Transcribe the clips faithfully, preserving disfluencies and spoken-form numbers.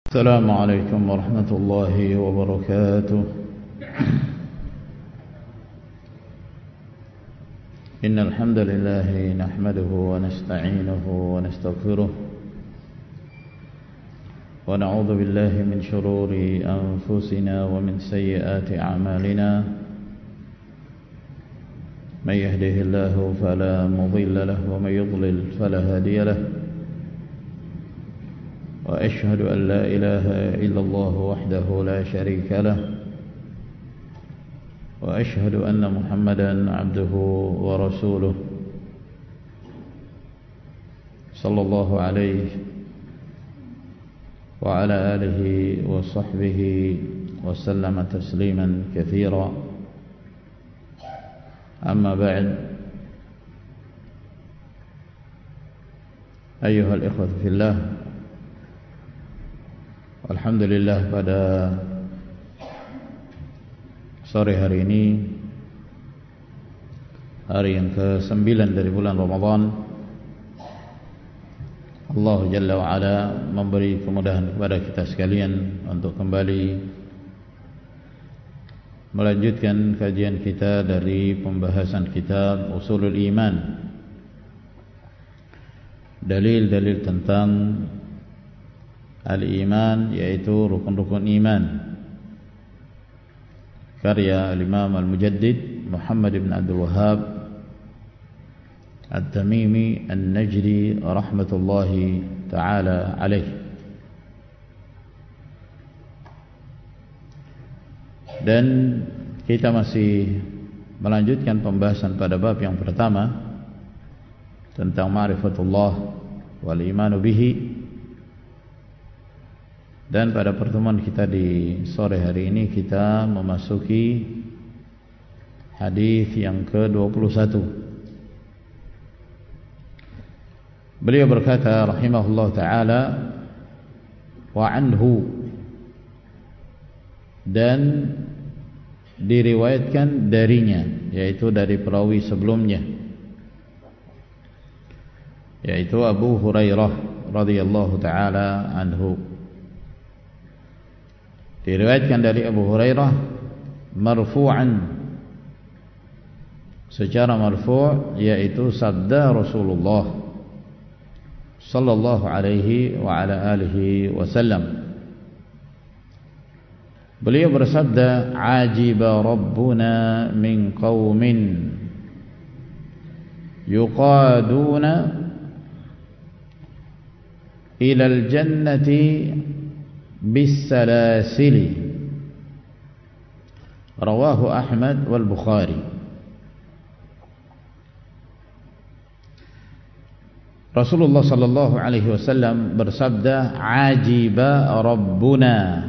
السلام عليكم ورحمة الله وبركاته. إن الحمد لله نحمده ونستعينه ونستغفره ونعوذ بالله من شرور أنفسنا ومن سيئات أعمالنا. من يهده الله فلا مضل له ومن يضلل فلا هادي له. وأشهد أن لا إله إلا الله وحده لا شريك له. وأشهد أن محمدا عبده ورسوله صلى الله عليه وعلى آله وصحبه وسلم تسليما كثيرا. أما بعد، أيها الإخوة في الله، alhamdulillah pada sore hari ini, hari yang kesembilan dari bulan Ramadan, Allah Jalla wa'ala memberi kemudahan kepada kita sekalian untuk kembali melanjutkan kajian kita dari pembahasan kitab Ushulul Iman, dalil-dalil tentang Al-Iman, yaitu rukun-rukun iman, karya Al-Imam Al-Mujaddid Muhammad ibn Abdul Wahhab At-Tamimi An-Najdi rahmatullahi ta'ala alaih. Dan kita masih melanjutkan pembahasan pada bab yang pertama tentang ma'rifatullah wal imanu bihi. Dan pada pertemuan kita di sore hari ini kita memasuki hadis yang ke dua puluh satu. Beliau berkata rahimahullah ta'ala, wa anhu, dan diriwayatkan darinya, yaitu dari perawi sebelumnya, yaitu Abu Hurairah radhiyallahu ta'ala anhu. Diriwayatkan dari Abu Hurairah marfu'an, secara marfu', yaitu sabda Rasulullah sallallahu alaihi wa ala alihi wasallam. Beliau bersabda, ajiba rabbuna min qaumin yuqaduna ila al-jannati bisalasili. Rawahu Ahmad wal Bukhari. Rasulullah sallallahu alaihi wasallam bersabda, ajiba rabbuna,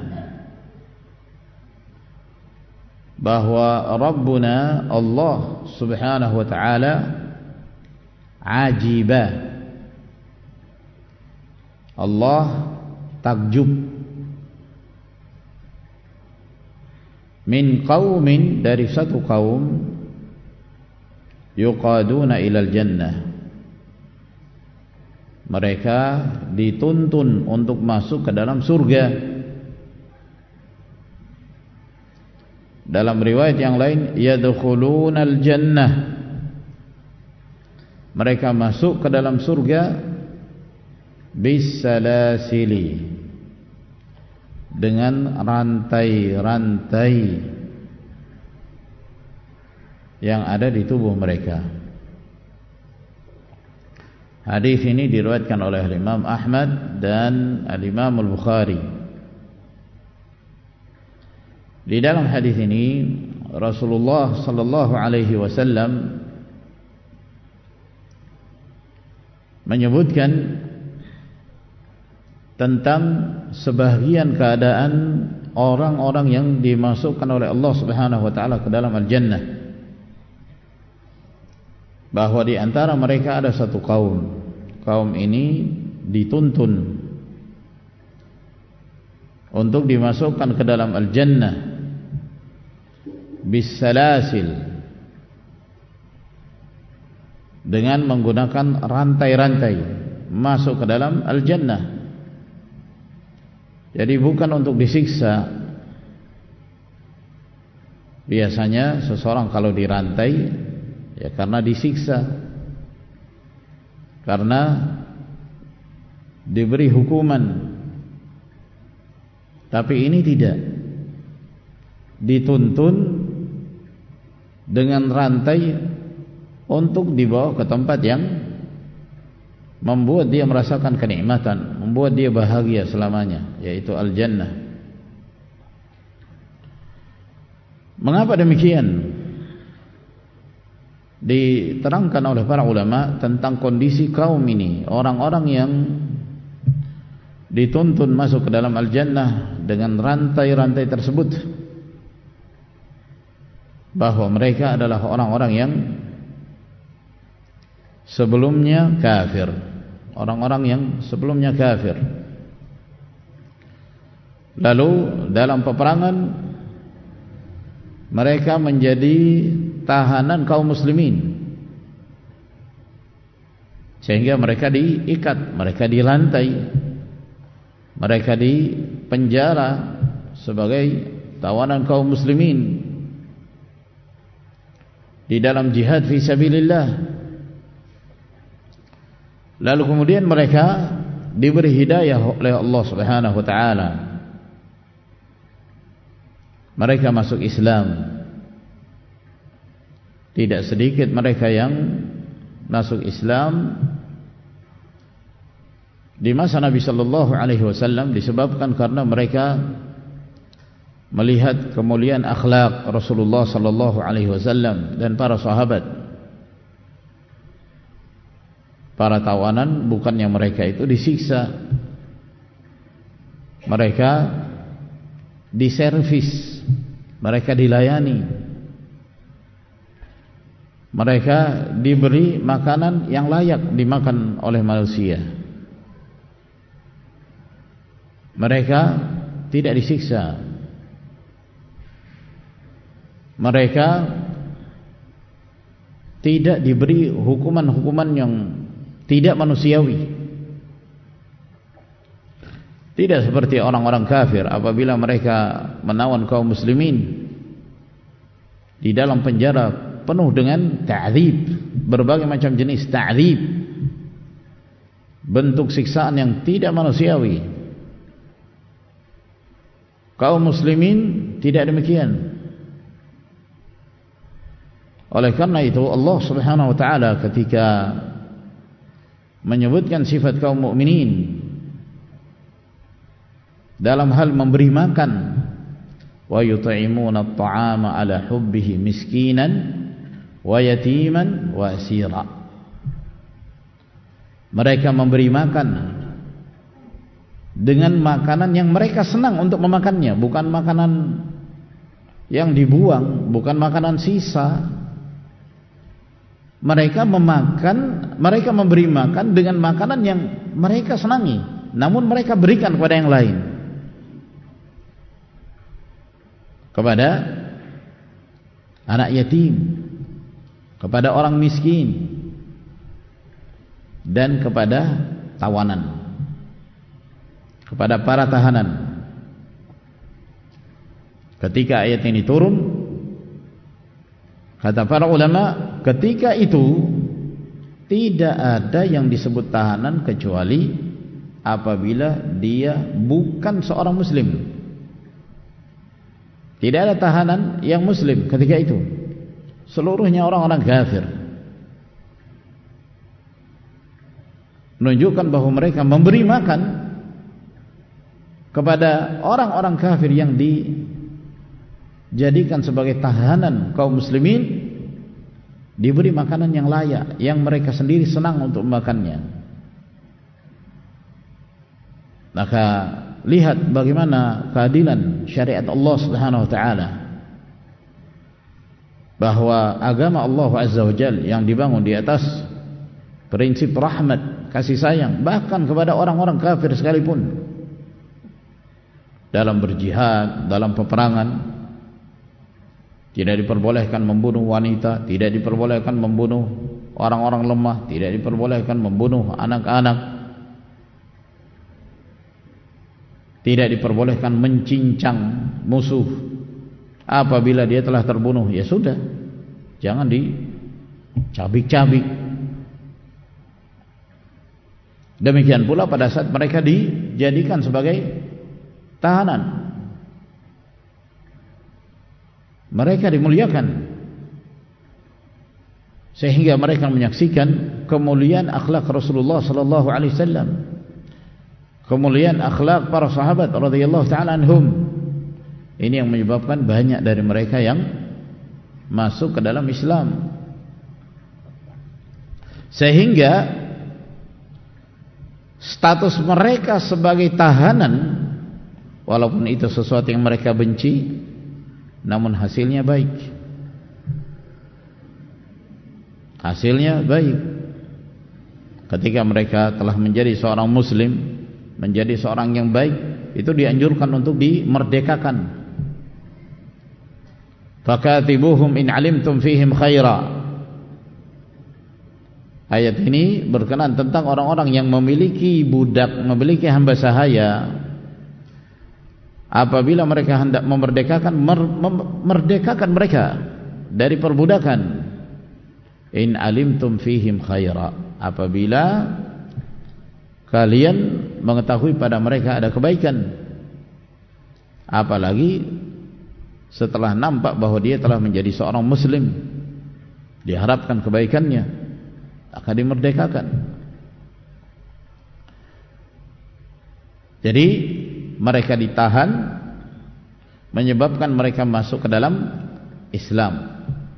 bahwa Rabbuna Allah subhanahu wa ta'ala, ajiba, Allah takjub, min qaumin, dari satu kaum, yuqaduna ilal jannah, mereka dituntun untuk masuk ke dalam surga. Dalam riwayat yang lain, yadkhulunal jannah, mereka masuk ke dalam surga, bisalasili, dengan rantai-rantai yang ada di tubuh mereka. Hadis ini diriwayatkan oleh Imam Ahmad dan Al-Imam Al-Bukhari. Di dalam hadis ini Rasulullah sallallahu alaihi wasallam menyebutkan tentang sebahagian keadaan orang-orang yang dimasukkan oleh Allah Subhanahu wa taala ke dalam al-jannah, bahwa di antara mereka ada satu kaum. Kaum ini dituntun untuk dimasukkan ke dalam al-jannah bisalasil, dengan menggunakan rantai-rantai, masuk ke dalam al-jannah. Jadi bukan untuk disiksa. Biasanya seseorang kalau dirantai ya karena disiksa, karena diberi hukuman. Tapi ini tidak, dituntun dengan rantai untuk dibawa ke tempat yang membuat dia merasakan kenikmatan, membuat dia bahagia selamanya, yaitu al-jannah. Mengapa demikian? Diterangkan oleh para ulama tentang kondisi kaum ini, orang-orang yang dituntun masuk ke dalam al-jannah dengan rantai-rantai tersebut, bahwa mereka adalah orang-orang yang sebelumnya kafir, orang-orang yang sebelumnya kafir. Lalu dalam peperangan mereka menjadi tahanan kaum muslimin, sehingga mereka diikat, mereka dilantai, mereka dipenjara sebagai tawanan kaum muslimin di dalam jihad fi sabilillah. Lalu kemudian mereka diberi hidayah oleh Allah Subhanahu wa taala. Mereka masuk Islam. Tidak sedikit mereka yang masuk Islam di masa Nabi sallallahu alaihi wasallam disebabkan karena mereka melihat kemuliaan akhlak Rasulullah sallallahu alaihi wasallam dan para sahabat. Para tawanan bukannya mereka itu disiksa, mereka diservis, mereka dilayani, mereka diberi makanan yang layak dimakan oleh manusia. Mereka tidak disiksa, mereka tidak diberi hukuman-hukuman yang tidak manusiawi. Tidak seperti orang-orang kafir apabila mereka menawan kaum muslimin di dalam penjara penuh dengan ta'dzib, berbagai macam jenis ta'dzib, bentuk siksaan yang tidak manusiawi. Kaum muslimin tidak demikian. Oleh karena itu Allah Subhanahu wa taala ketika menyebutkan sifat kaum mukminin dalam hal memberi makan, wa yut'imuna at-ta'ama ala hubbihi miskinan wa yatiman wa asira. Mereka memberi makan dengan makanan yang mereka senang untuk memakannya, bukan makanan yang dibuang, bukan makanan sisa. Mereka memakan, mereka memberi makan dengan makanan yang mereka senangi, namun mereka berikan kepada yang lain, kepada anak yatim, kepada orang miskin, dan kepada tawanan, kepada para tahanan. Ketika ayat ini turun, kata para ulama, ketika itu tidak ada yang disebut tahanan kecuali apabila dia bukan seorang muslim. Tidak ada tahanan yang muslim ketika itu, seluruhnya orang-orang kafir. Menunjukkan bahwa mereka memberi makan kepada orang-orang kafir yang dijadikan sebagai tahanan kaum muslimin, diberi makanan yang layak, yang mereka sendiri senang untuk memakannya. Maka lihat bagaimana keadilan syariat Allah Subhanahu wa taala, bahwa agama Allah Azza wa Jalla yang dibangun di atas prinsip rahmat, kasih sayang, bahkan kepada orang-orang kafir sekalipun. Dalam berjihad, dalam peperangan, tidak diperbolehkan membunuh wanita, tidak diperbolehkan membunuh orang-orang lemah, tidak diperbolehkan membunuh anak-anak. Tidak diperbolehkan mencincang musuh apabila dia telah terbunuh. Ya sudah, jangan dicabik-cabik. Demikian pula pada saat mereka dijadikan sebagai tahanan, mereka dimuliakan sehingga mereka menyaksikan kemuliaan akhlak Rasulullah sallallahu alaihi wasallam, kemuliaan akhlak para sahabat radhiyallahu taala anhum. Ini yang menyebabkan banyak dari mereka yang masuk ke dalam Islam, sehingga status mereka sebagai tahanan, walaupun itu sesuatu yang mereka benci, namun hasilnya baik. Hasilnya baik. Ketika mereka telah menjadi seorang muslim, menjadi seorang yang baik, itu dianjurkan untuk dimerdekakan. Fakatibuhum in alimtum fihim khaira. Ayat ini berkenaan tentang orang-orang yang memiliki budak, memiliki hamba sahaya. Apabila mereka hendak memerdekakan, memerdekakan mereka dari perbudakan. In alimtum fihim khaira. Apabila kalian mengetahui pada mereka ada kebaikan, apalagi setelah nampak bahwa dia telah menjadi seorang muslim, diharapkan kebaikannya, akan dimerdekakan. Jadi mereka ditahan, menyebabkan mereka masuk ke dalam Islam.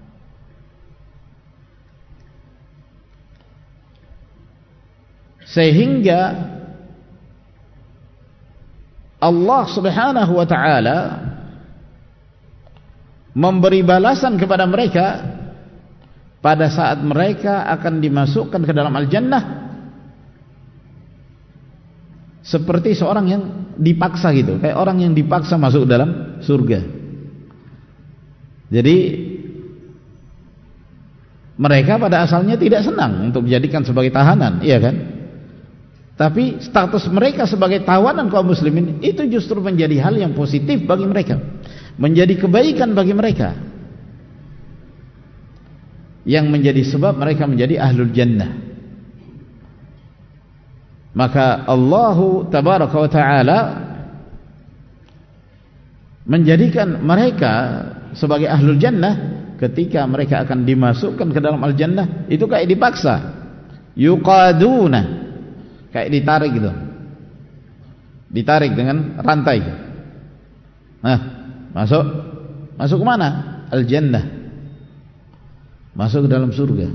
Sehingga Allah Subhanahu wa taala memberi balasan kepada mereka pada saat mereka akan dimasukkan ke dalam al-jannah, seperti seorang yang dipaksa gitu, kayak orang yang dipaksa masuk ke dalam surga. Jadi mereka pada asalnya tidak senang untuk dijadikan sebagai tahanan, iya kan? Tapi status mereka sebagai tawanan kaum muslimin itu justru menjadi hal yang positif bagi mereka, menjadi kebaikan bagi mereka, yang menjadi sebab mereka menjadi ahlul jannah. Maka Allah tabaraka wa ta'ala menjadikan mereka sebagai ahlul jannah ketika mereka akan dimasukkan ke dalam al-jannah. Itu kayak dipaksa, yuqaduna, kayak ditarik gitu, ditarik dengan rantai. Nah, masuk masuk ke mana? Al-jannah, masuk ke dalam surga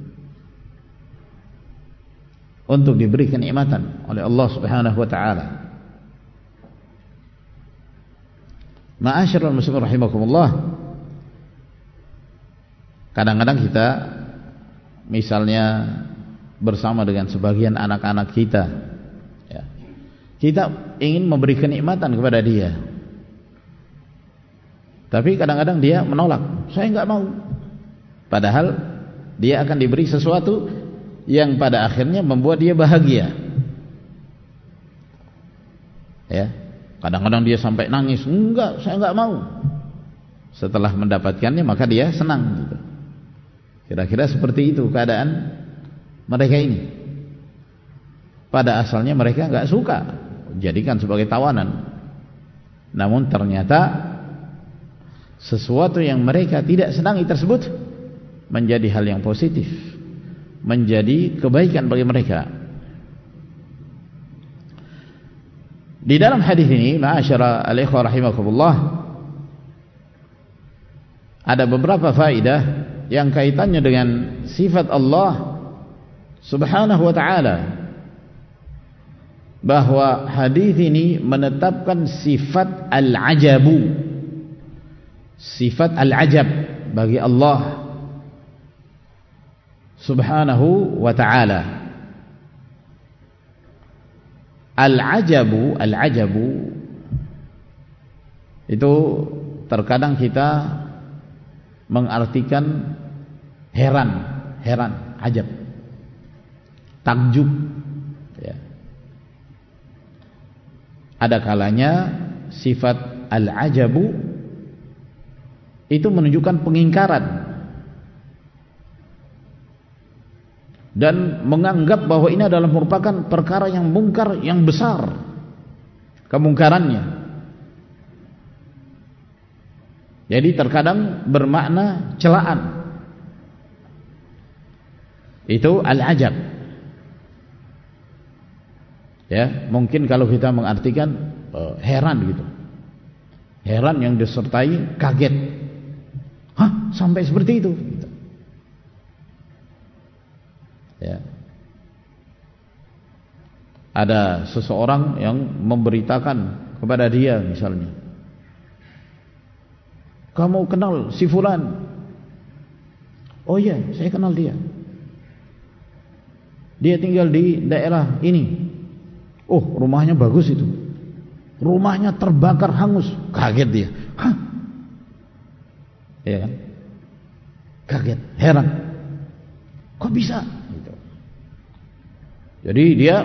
untuk diberi kenikmatan oleh Allah Subhanahu wa taala. Ma'asyiral muslimin rahimakumullah, kadang-kadang kita misalnya bersama dengan sebagian anak-anak kita, ya, kita ingin memberi kenikmatan kepada dia, tapi kadang-kadang dia menolak, saya enggak mau. Padahal dia akan diberi sesuatu yang pada akhirnya membuat dia bahagia. Ya, kadang-kadang dia sampai nangis, enggak, saya enggak mau. Setelah mendapatkannya maka dia senang gitu. Kira-kira seperti itu keadaan mereka ini. Pada asalnya mereka enggak suka dijadikan sebagai tawanan, namun ternyata sesuatu yang mereka tidak senangi tersebut menjadi hal yang positif, menjadi kebaikan bagi mereka. Di dalam hadis ini, ma'asyara al-ikhwah rahimakumullah, ada beberapa faedah yang kaitannya dengan sifat Allah Subhanahu wa ta'ala, bahwa hadis ini menetapkan sifat al-ajabu, sifat al-ajab bagi Allah Subhanahu wa ta'ala. Al-ajabu, al-ajabu itu terkadang kita mengartikan heran, heran, ajab, takjub, ya. ada kalanya sifat al-ajabu itu menunjukkan pengingkaran dan menganggap bahwa ini adalah merupakan perkara yang mungkar, yang besar kemungkarannya. Jadi terkadang bermakna celaan. Itu al-ajab. Ya, mungkin kalau kita mengartikan uh, heran gitu. Heran yang disertai kaget. Hah, sampai seperti itu gitu. Ya. Ada seseorang yang memberitakan kepada dia misalnya, kamu kenal si fulan? Oh iya, saya kenal dia. Dia tinggal di daerah ini. Oh, rumahnya bagus itu. Rumahnya terbakar hangus. Kaget dia. Hah? Ya kan? Kaget, heran. Kok bisa? Gitu. Jadi dia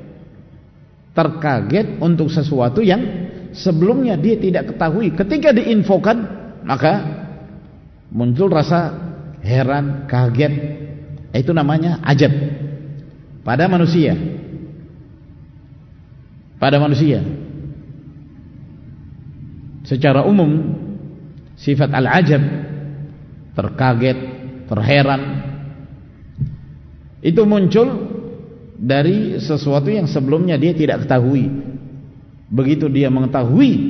terkaget untuk sesuatu yang sebelumnya dia tidak ketahui. Ketika diinfokan, maka muncul rasa heran, kaget. Itu namanya ajab pada manusia. Pada manusia secara umum sifat al-ajab, terkaget, terheran, itu muncul dari sesuatu yang sebelumnya dia tidak ketahui. Begitu dia mengetahui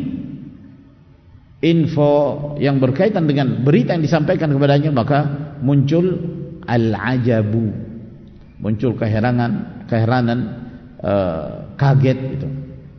info yang berkaitan dengan berita yang disampaikan kepadanya, maka muncul al-ajabu, muncul keheranan, keheranan, uh, kaget itu.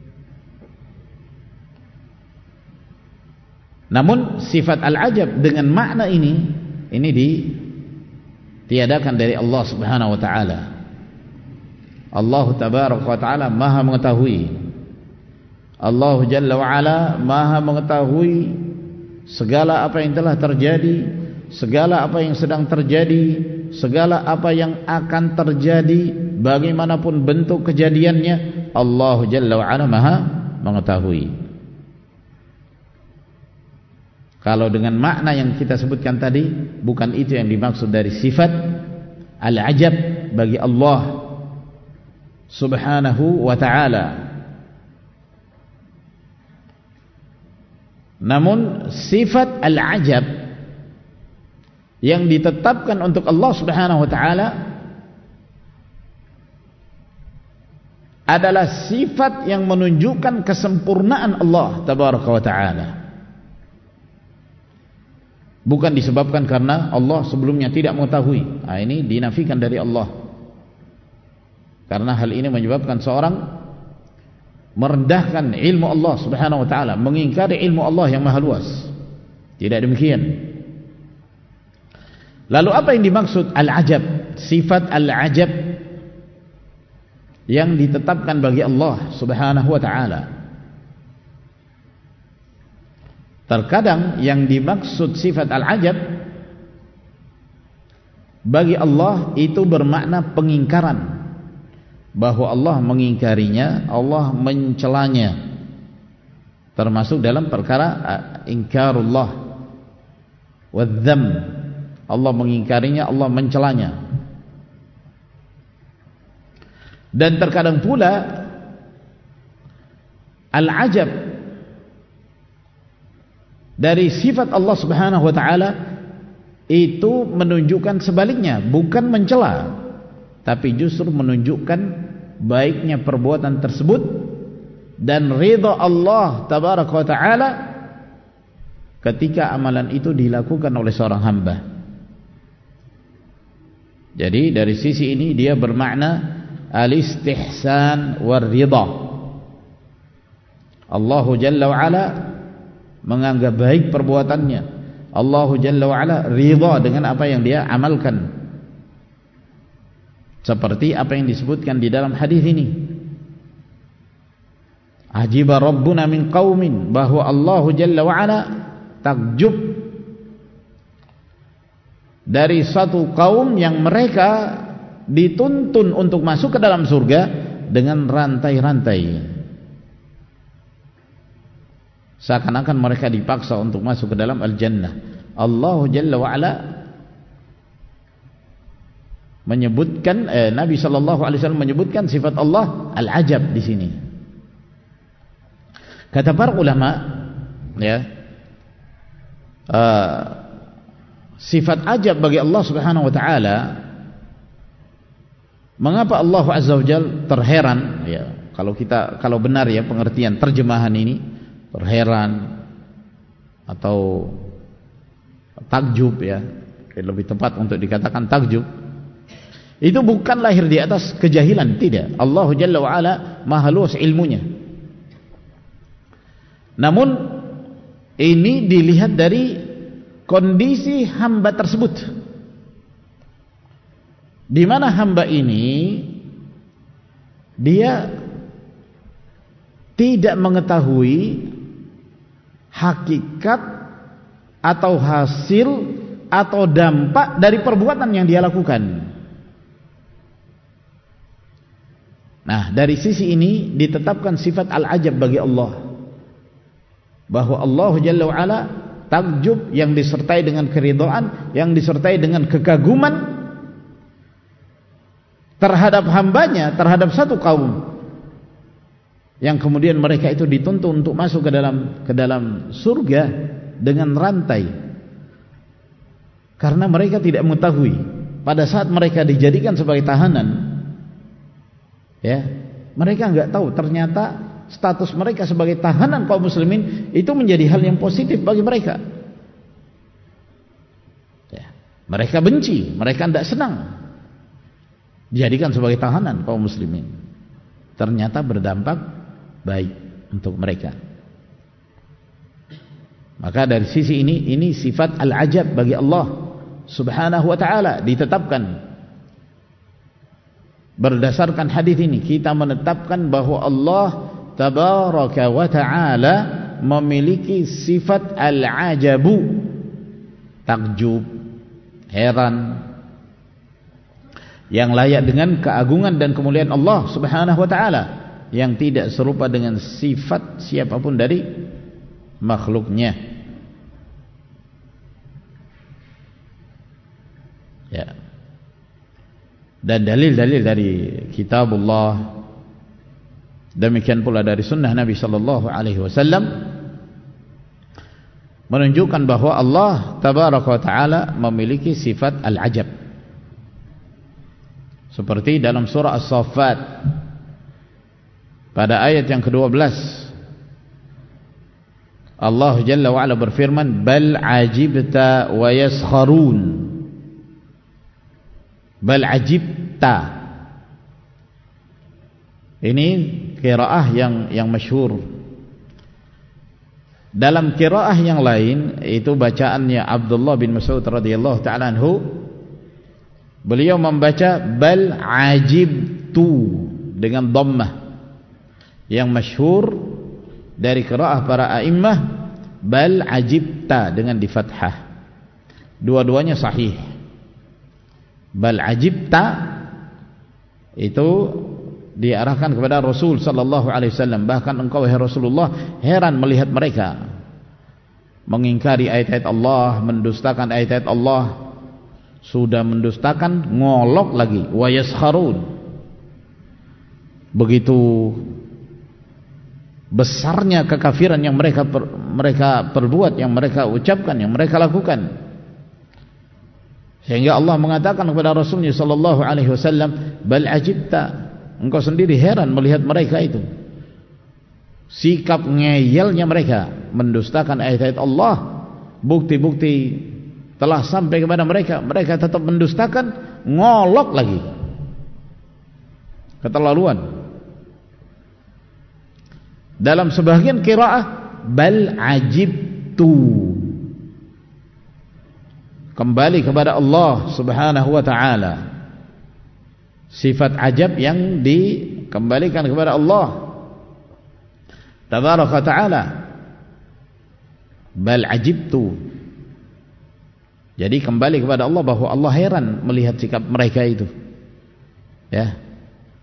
Namun sifat al-ajab dengan makna ini ini ditiadakan dari Allah Subhanahu wa taala. Allah tabaraka wa taala Maha mengetahui. Allah Jalla wa ala Maha mengetahui segala apa yang telah terjadi, segala apa yang sedang terjadi, segala apa yang akan terjadi, bagaimanapun bentuk kejadiannya, Allah Jalla wa ala Maha mengetahui. Kalau dengan makna yang kita sebutkan tadi, bukan itu yang dimaksud dari sifat al-ajab bagi Allah Subhanahu wa ta'ala. Namun sifat al-ajab yang ditetapkan untuk Allah Subhanahu wa ta'ala adalah sifat yang menunjukkan kesempurnaan Allah Tabaraka wa ta'ala. Bukan disebabkan karena Allah sebelumnya tidak mengetahui. Nah, ini dinafikan dari Allah. Karena hal ini menyebabkan seorang merendahkan ilmu Allah Subhanahu wa ta'ala, mengingkari ilmu Allah yang maha luas. Tidak demikian. Lalu apa yang dimaksud al-ajab? Sifat al-ajab yang ditetapkan bagi Allah Subhanahu wa ta'ala. Terkadang yang dimaksud sifat al-ajab bagi Allah itu bermakna pengingkaran, bahwa Allah mengingkarinya, Allah mencelanya, termasuk dalam perkara ingkarullah wadzam. Allah mengingkarinya, Allah mencelanya. Dan terkadang pula al-ajab dari sifat Allah Subhanahu wa ta'ala itu menunjukkan sebaliknya, bukan mencela, tapi justru menunjukkan baiknya perbuatan tersebut dan ridha Allah Tabaraka wa ta'ala ketika amalan itu dilakukan oleh seorang hamba. Jadi dari sisi ini dia bermakna al-istihsan war ridha. Allah Jalla wa ala menganggap baik perbuatannya. Allah Jalla wa ala ridha dengan apa yang dia amalkan, seperti apa yang disebutkan di dalam hadis ini. Ajiba rabbuna min qaumin, bahwa Allah Jalla wa ala takjub dari satu kaum yang mereka dituntun untuk masuk ke dalam surga dengan rantai-rantai. seakan-akan mereka dipaksa untuk masuk ke dalam al-jannah. Allah Jalla wa Ala menyebutkan eh, Nabi sallallahu alaihi wasallam menyebutkan sifat Allah al-ajab di sini. Kata para ulama, ya, uh, sifat ajab bagi Allah Subhanahu wa taala, mengapa Allah Azza wa Jalla terheran, ya, kalau kita kalau benar ya pengertian terjemahan ini, terheran atau takjub, ya, lebih tepat untuk dikatakan takjub. Itu bukan lahir di atas kejahilan, tidak. Allah Jalla wa Ala maha luas ilmunya. Namun ini dilihat dari kondisi hamba tersebut, di mana hamba ini dia tidak mengetahui hakikat atau hasil atau dampak dari perbuatan yang dia lakukan. Nah, dari sisi ini ditetapkan sifat al-ajab bagi Allah, bahwa Allah Jalla wa Ala takjub yang disertai dengan keridhaan, yang disertai dengan kekaguman terhadap hambanya, terhadap satu kaum yang kemudian mereka itu dituntun untuk masuk ke dalam ke dalam surga dengan rantai, karena mereka tidak mengetahui pada saat mereka dijadikan sebagai tahanan, ya, mereka enggak tahu ternyata status mereka sebagai tahanan kaum muslimin itu menjadi hal yang positif bagi mereka, ya, mereka benci, mereka tidak senang dijadikan sebagai tahanan kaum muslimin, ternyata berdampak baik untuk mereka. Maka dari sisi ini, ini sifat al-ajab bagi Allah Subhanahu wa ta'ala ditetapkan. Berdasarkan hadis ini kita menetapkan bahwa Allah Tabaraka wa ta'ala memiliki sifat al-ajabu, takjub, heran, yang layak dengan keagungan dan kemuliaan Allah Subhanahu wa ta'ala, yang tidak serupa dengan sifat siapapun dari makhluknya, ya. Dan dalil-dalil dari kitabullah, demikian pula dari sunnah Nabi sallallahu alaihi wasallam menunjukkan bahwa Allah Tabaraka wa ta'ala memiliki sifat al-ajab, seperti dalam surah As-Saffat pada ayat yang kedua belas, Allah Jalla wa Ala berfirman, bal ajibta wa yaskharun, bal ajibta. Ini qiraah yang yang masyhur. Dalam qiraah yang lain, itu bacaannya Abdullah bin Mas'ud radhiyallahu ta'ala anhu, beliau membaca bal ajibtu dengan dhammah. Yang masyhur dari qiraah para a'immah bal ajibta dengan di fathah. Dua-duanya sahih. Bal ajibta itu diarahkan kepada Rasul sallallahu alaihi wasallam, bahkan engkau wahai Rasulullah heran melihat mereka mengingkari ayat-ayat Allah, mendustakan ayat-ayat Allah, sudah mendustakan ngolok lagi, wa yaskharun, begitu besarnya kekafiran yang mereka per, mereka perbuat, yang mereka ucapkan, yang mereka lakukan, sehingga Allah mengatakan kepada Rasulnya sallallahu alaihi wasallam, bal ajibta, engkau sendiri heran melihat mereka itu, sikap ngeyelnya mereka, mendustakan ayat-ayat Allah, bukti-bukti telah sampai kepada mereka, mereka tetap mendustakan, ngolok lagi, keterlaluan. Dalam sebagian qiraah bal ajibtu, kembali kepada Allah Subhanahu wa ta'ala, sifat ajab yang dikembalikan kepada Allah Tabaraka ta'ala, bal ajibtu. Jadi kembali kepada Allah, bahwa Allah heran melihat sikap mereka itu, ya.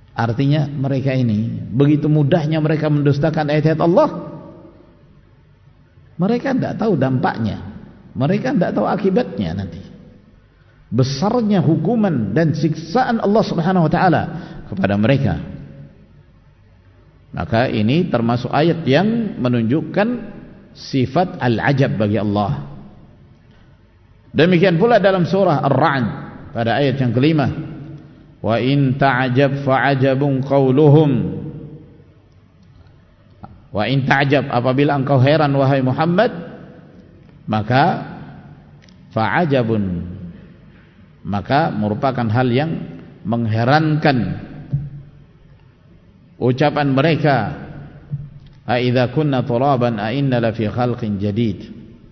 Artinya mereka ini begitu mudahnya mereka mendustakan ayat-ayat Allah, Mereka tidak tahu dampaknya, mereka tidak tahu akibatnya nanti. Besarnya hukuman dan siksaan Allah Subhanahu wa taala kepada mereka. Maka ini termasuk ayat yang menunjukkan sifat al-ajab bagi Allah. Demikian pula dalam surah Ar-Ra'd pada ayat yang kelima, wa in ta'jab fa'ajabun qauluhum. Wa in ta'jab, apabila engkau heran wahai Muhammad, maka fa'ajabun, maka merupakan hal yang mengherankan ucapan mereka, a idza kunna turaban a inna la fi khalqin jadid.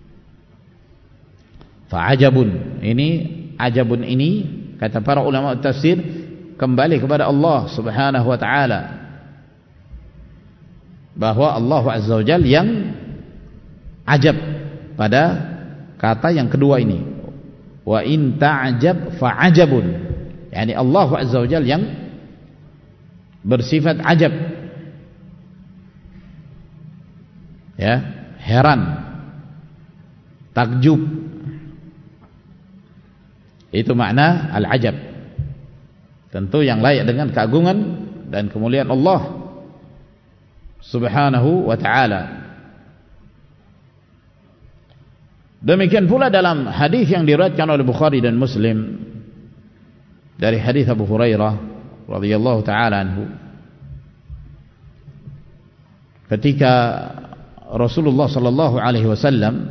Fa'ajabun, ini ajabun ini kata para ulama tafsir kembali kepada Allah Subhanahu wa taala, bahwa Allah Azza wa Jalla yang ajab pada kata yang kedua ini, wa in ta'jab fa'ajabun, yani Allah Azza wa Jalla yang bersifat ajab, ya, heran, takjub, itu makna al-ajab, tentu yang layak dengan keagungan dan kemuliaan Allah Subhanahu wa ta'ala. Demikian pula dalam hadis yang diriwayatkan oleh Bukhari dan Muslim dari hadis Abu Hurairah radhiyallahu taala anhu, ketika Rasulullah sallallahu alaihi wasallam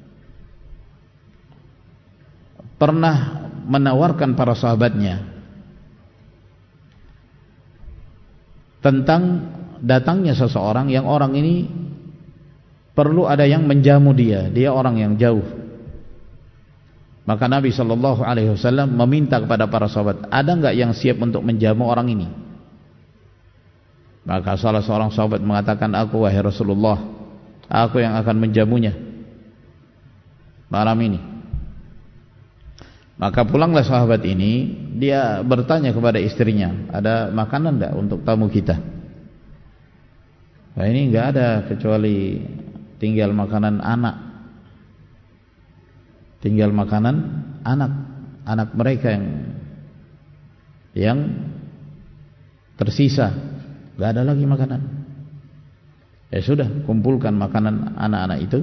pernah menawarkan para sahabatnya tentang datangnya seseorang yang orang ini perlu ada yang menjamu dia, dia orang yang jauh. Maka Nabi sallallahu alaihi wasallam meminta kepada para sahabat, ada enggak yang siap untuk menjamu orang ini? Maka salah seorang sahabat mengatakan, aku wahai Rasulullah, aku yang akan menjamunya malam ini. Maka pulanglah sahabat ini, dia bertanya kepada istrinya, ada makanan enggak untuk tamu kita? Nah, ini enggak ada kecuali tinggal makanan anak, tinggal makanan anak, anak mereka yang yang tersisa, enggak ada lagi makanan. Ya sudah, kumpulkan makanan anak-anak itu,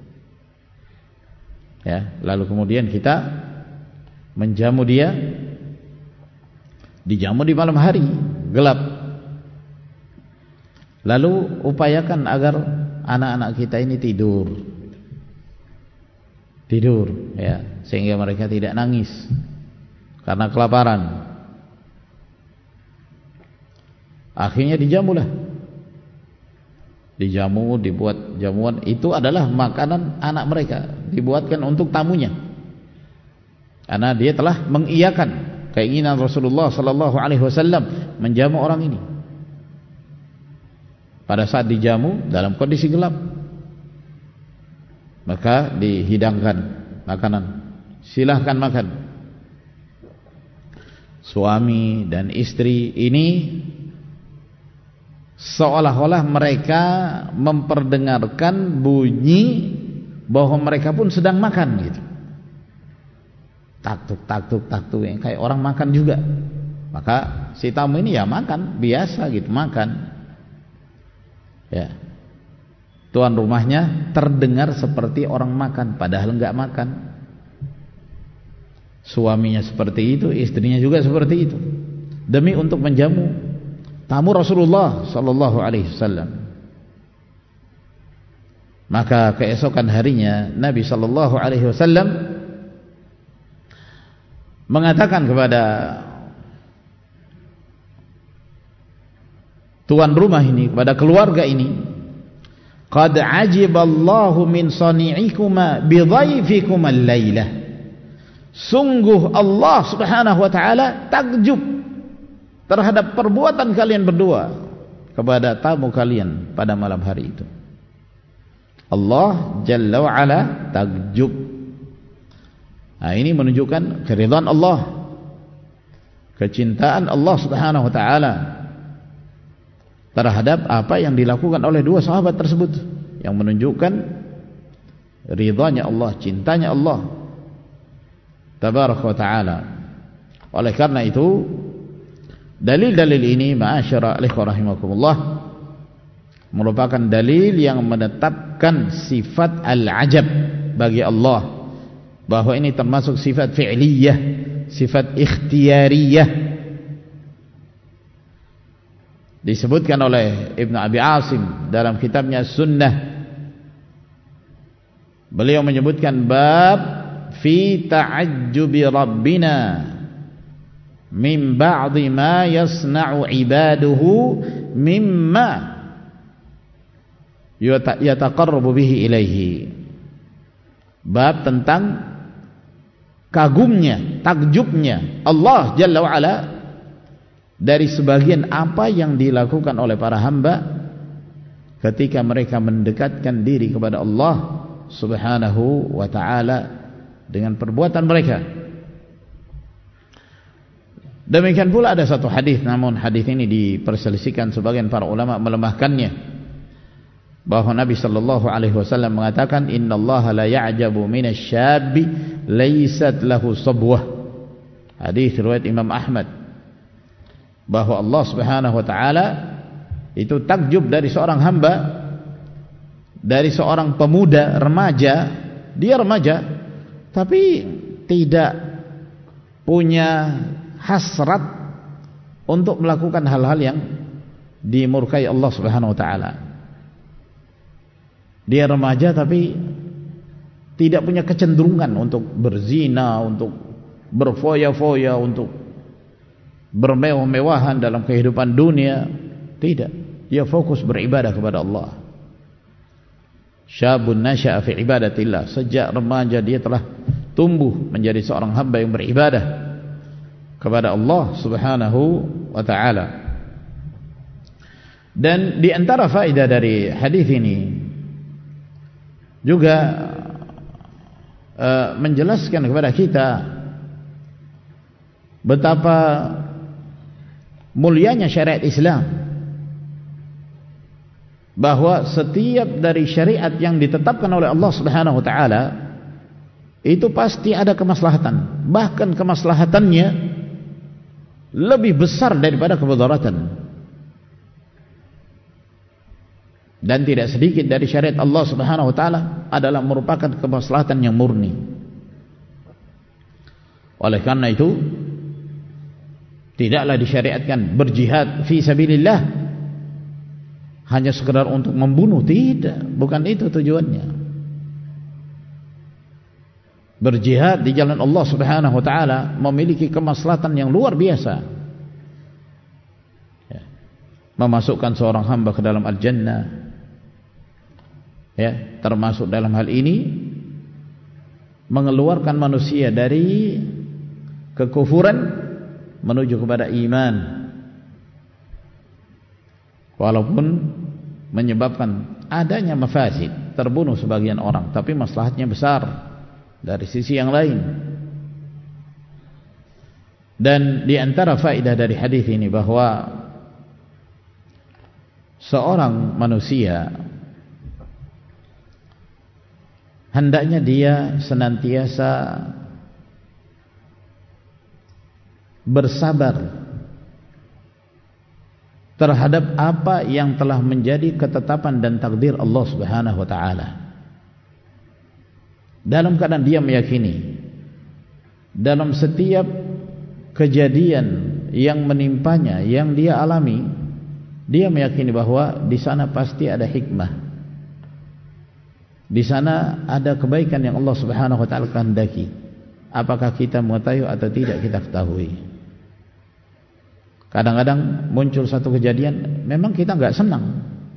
ya, lalu kemudian kita menjamu dia, dijamu di malam hari gelap. Lalu upayakan agar anak-anak kita ini tidur, tidur, ya, sehingga mereka tidak nangis karena kelaparan. Akhirnya dijamulah, dijamu, dibuat jamuan, itu adalah makanan anak mereka, dibuatkan untuk tamunya, karena dia telah mengiyakan keinginan Rasulullah sallallahu alaihi wasallam menjamu orang ini. Pada saat dijamu dalam kondisi gelap, maka dihidangkan makanan, silahkan makan. Suami dan istri ini seolah-olah mereka memperdengarkan bunyi bahwa mereka pun sedang makan gitu. Taktuk taktuk taktuk, yang kayak orang makan juga. Maka si tamu ini ya makan biasa gitu, makan. Ya, tuan rumahnya terdengar seperti orang makan, padahal enggak makan. Suaminya seperti itu, istrinya juga seperti itu, demi untuk menjamu tamu Rasulullah sallallahu alaihi wasallam. Maka keesokan harinya Nabi sallallahu alaihi wasallam mengatakan kepada tuan rumah ini, kepada keluarga ini, qad ajiballahu min sani'ikuma bi dhaifikuma al-lailah, sungguh Allah Subhanahu wa taala takjub terhadap perbuatan kalian berdua kepada tamu kalian pada malam hari itu. Allah Jalla wa Ala takjub. Nah, ini menunjukkan keridhaan Allah, kecintaan Allah Subhanahu wa taala terhadap apa yang dilakukan oleh dua sahabat tersebut, yang menunjukkan ridhanya Allah, cintanya Allah tabaraka wa ta'ala. Oleh karena itu dalil-dalil ini ma'asyara alikhwa rahimakumullah merupakan dalil yang menetapkan sifat al-ajab bagi Allah, bahwa ini termasuk sifat fi'liyah, sifat ikhtiyariyah. Disebutkan oleh Ibnu Abi Asim dalam kitabnya Sunnah, beliau menyebutkan bab fi ta'ajjubi rabbina min ba'di ma yasna'u ibaduhu mimma yataqarrabu bihi ilaihi. Bab tentang kagumnya, takjubnya Allah Jalla wa'ala dari sebagian apa yang dilakukan oleh para hamba ketika mereka mendekatkan diri kepada Allah Subhanahu wa ta'ala dengan perbuatan mereka. Demikian pula ada satu hadis, namun hadis ini diperselisihkan sebagian para ulama melemahkannya, bahwa Nabi sallallahu alaihi wasallam mengatakan innallaha la ya'jabu minasy-syabbi laysat lahu sabwah. Hadis riwayat Imam Ahmad, bahwa Allah Subhanahu wa taala itu takjub dari seorang hamba, dari seorang pemuda remaja, dia remaja tapi tidak punya hasrat untuk melakukan hal-hal yang dimurkai Allah Subhanahu wa taala. Dia remaja tapi tidak punya kecenderungan untuk berzina, untuk berfoya-foya, untuk bermewah-mewahan dalam kehidupan dunia. Tidak, dia fokus beribadah kepada Allah. Syabun nasya'a fi ibadatillah, sejak remaja dia telah tumbuh menjadi seorang hamba yang beribadah kepada Allah Subhanahu wa ta'ala. Dan di antara faedah dari hadis ini juga uh, menjelaskan kepada kita betapa mulianya syariat Islam, bahwa setiap dari syariat yang ditetapkan oleh Allah Subhanahu wa taala itu pasti ada kemaslahatan, bahkan kemaslahatannya lebih besar daripada kemudaratan. Dan tidak sedikit dari syariat Allah Subhanahu wa taala adalah merupakan kemaslahatan yang murni. Oleh karena itu tidaklah disyariatkan berjihad fi sabilillah hanya sekedar untuk membunuh, tidak, bukan itu tujuannya. Berjihad di jalan Allah Subhanahu wa taala memiliki kemaslahatan yang luar biasa, ya, memasukkan seorang hamba ke dalam al-jannah, ya, termasuk dalam hal ini mengeluarkan manusia dari kekufuran menuju kepada iman, walaupun menyebabkan adanya mafasid, terbunuh sebagian orang, tapi maslahatnya besar dari sisi yang lain. Dan di antara faedah dari hadis ini bahwa seorang manusia hendaknya dia senantiasa bersabar terhadap apa yang telah menjadi ketetapan dan takdir Allah Subhanahu wa taala, dalam keadaan dia meyakini dalam setiap kejadian yang menimpanya, yang dia alami, dia meyakini bahwa di sana pasti ada hikmah, di sana ada kebaikan yang Allah Subhanahu wa taala kehendaki. Apakah kita mengetahui atau tidak kita ketahui. Kadang-kadang muncul satu kejadian memang kita enggak senang,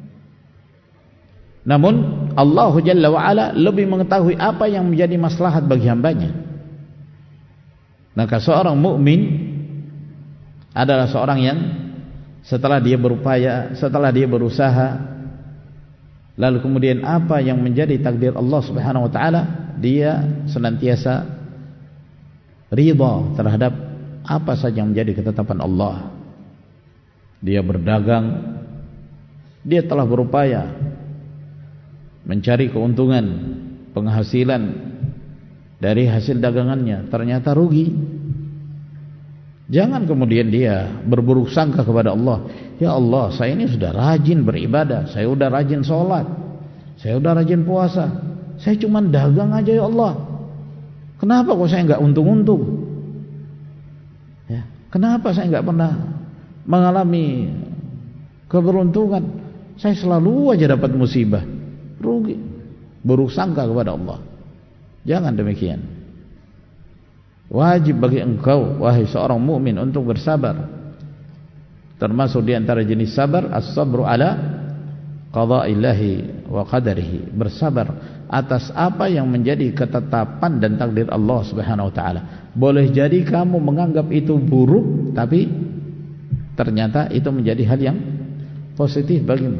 namun Allah Jalla wa'ala lebih mengetahui apa yang menjadi maslahat bagi hambanya. Maka seorang mukmin adalah seorang yang setelah dia berupaya, setelah dia berusaha, lalu kemudian apa yang menjadi takdir Allah Subhanahu wa taala, dia senantiasa ridha terhadap apa saja yang menjadi ketetapan Allah. Dia berdagang, dia telah berupaya mencari keuntungan, penghasilan dari hasil dagangannya ternyata rugi, jangan kemudian dia berburuk sangka kepada Allah. Ya Allah, saya ini sudah rajin beribadah, saya sudah rajin sholat, saya sudah rajin puasa, saya cuma dagang aja ya Allah, kenapa kok saya nggak untung-untung? Ya, kenapa saya nggak pernah mengalami keberuntungan? Saya selalu aja dapat musibah, rugi, buruk sangka kepada Allah. Jangan demikian. Wajib bagi engkau wahai seorang mukmin untuk bersabar. Termasuk di antara jenis sabar as-sabru ala qada'illahi wa qadarihi, bersabar atas apa yang menjadi ketetapan dan takdir Allah Subhanahu wa taala. Boleh jadi kamu menganggap itu buruk, tapi ternyata itu menjadi hal yang positif bagimu.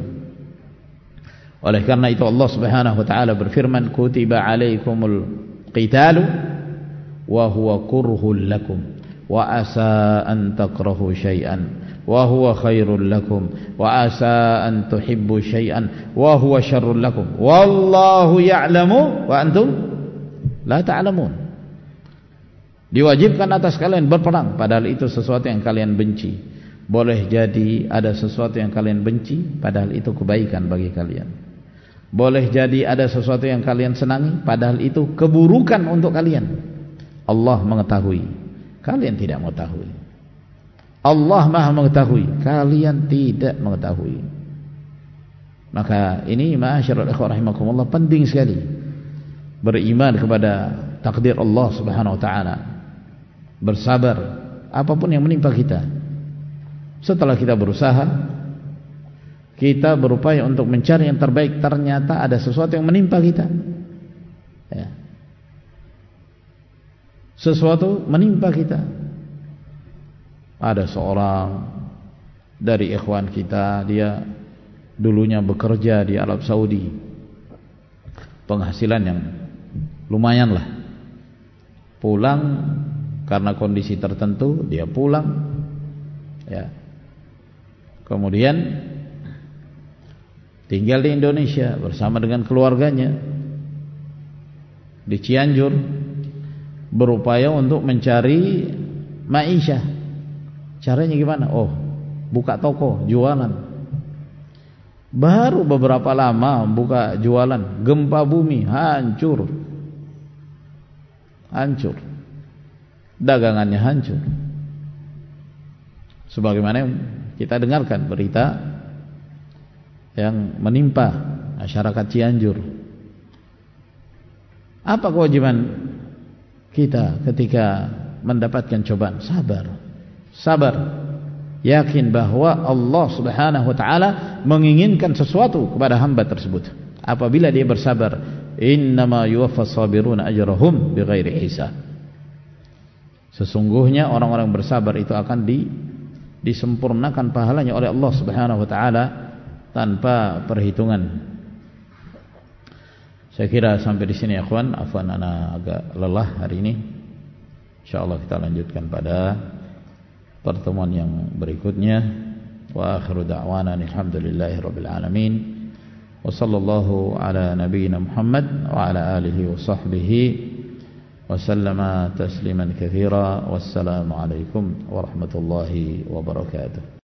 Oleh karena itu Allah Subhanahu wa taala berfirman, kutiba alaikumul qitalu wa huwa kurhul lakum wa asa an takrahu syai'an wa huwa khairul lakum wa asa an tuhibbu syai'an wa huwa syarrul lakum wallahu ya'lamu wa antum la ta'lamun. Diwajibkan atas kalian berperang padahal itu sesuatu yang kalian benci. Boleh jadi ada sesuatu yang kalian benci padahal itu kebaikan bagi kalian. Boleh jadi ada sesuatu yang kalian senangi padahal itu keburukan untuk kalian. Allah mengetahui, kalian tidak mengetahui. Allah Maha mengetahui, kalian tidak mengetahui. Maka ini ma'asyiral ikhwah rahimakumullah, penting sekali beriman kepada takdir Allah Subhanahu wa taala. Bersabar apapun yang menimpa kita. Setelah kita berusaha, kita berupaya untuk mencari yang terbaik, ternyata ada sesuatu yang menimpa kita, ya. Sesuatu menimpa kita. Ada seorang dari ikhwan kita, dia dulunya bekerja di Arab Saudi, penghasilan yang lumayan lah. Pulang karena kondisi tertentu, dia pulang, ya. Kemudian tinggal di Indonesia bersama dengan keluarganya di Cianjur, berupaya untuk mencari ma'isyah. Caranya gimana? Oh, buka toko, jualan. Baru beberapa lama buka jualan, gempa bumi, hancur. Hancur. Dagangannya hancur. Sebagaimana kita dengarkan berita yang menimpa masyarakat Cianjur. Apa kewajiban kita ketika mendapatkan cobaan? Sabar. Sabar. Yakin bahwa Allah Subhanahu wa taala menginginkan sesuatu kepada hamba tersebut. Apabila dia bersabar, innama yuwaffas sabiruna ajrahum bighairi hisab. Sesungguhnya orang-orang bersabar itu akan di, disempurnakan pahalanya oleh Allah Subhanahu wa taala tanpa perhitungan. Saya kira sampai di sini ya ikhwan, afwan ana agak lelah hari ini. Insyaallah kita lanjutkan pada pertemuan yang berikutnya. Wa akhiru da'wana alhamdulillahirabbil alamin. Wa sallallahu ala nabiyyina Muhammad wa ala alihi wa sahbihi wa sallama tasliman katsira. Wassalamu alaikum warahmatullahi wabarakatuh.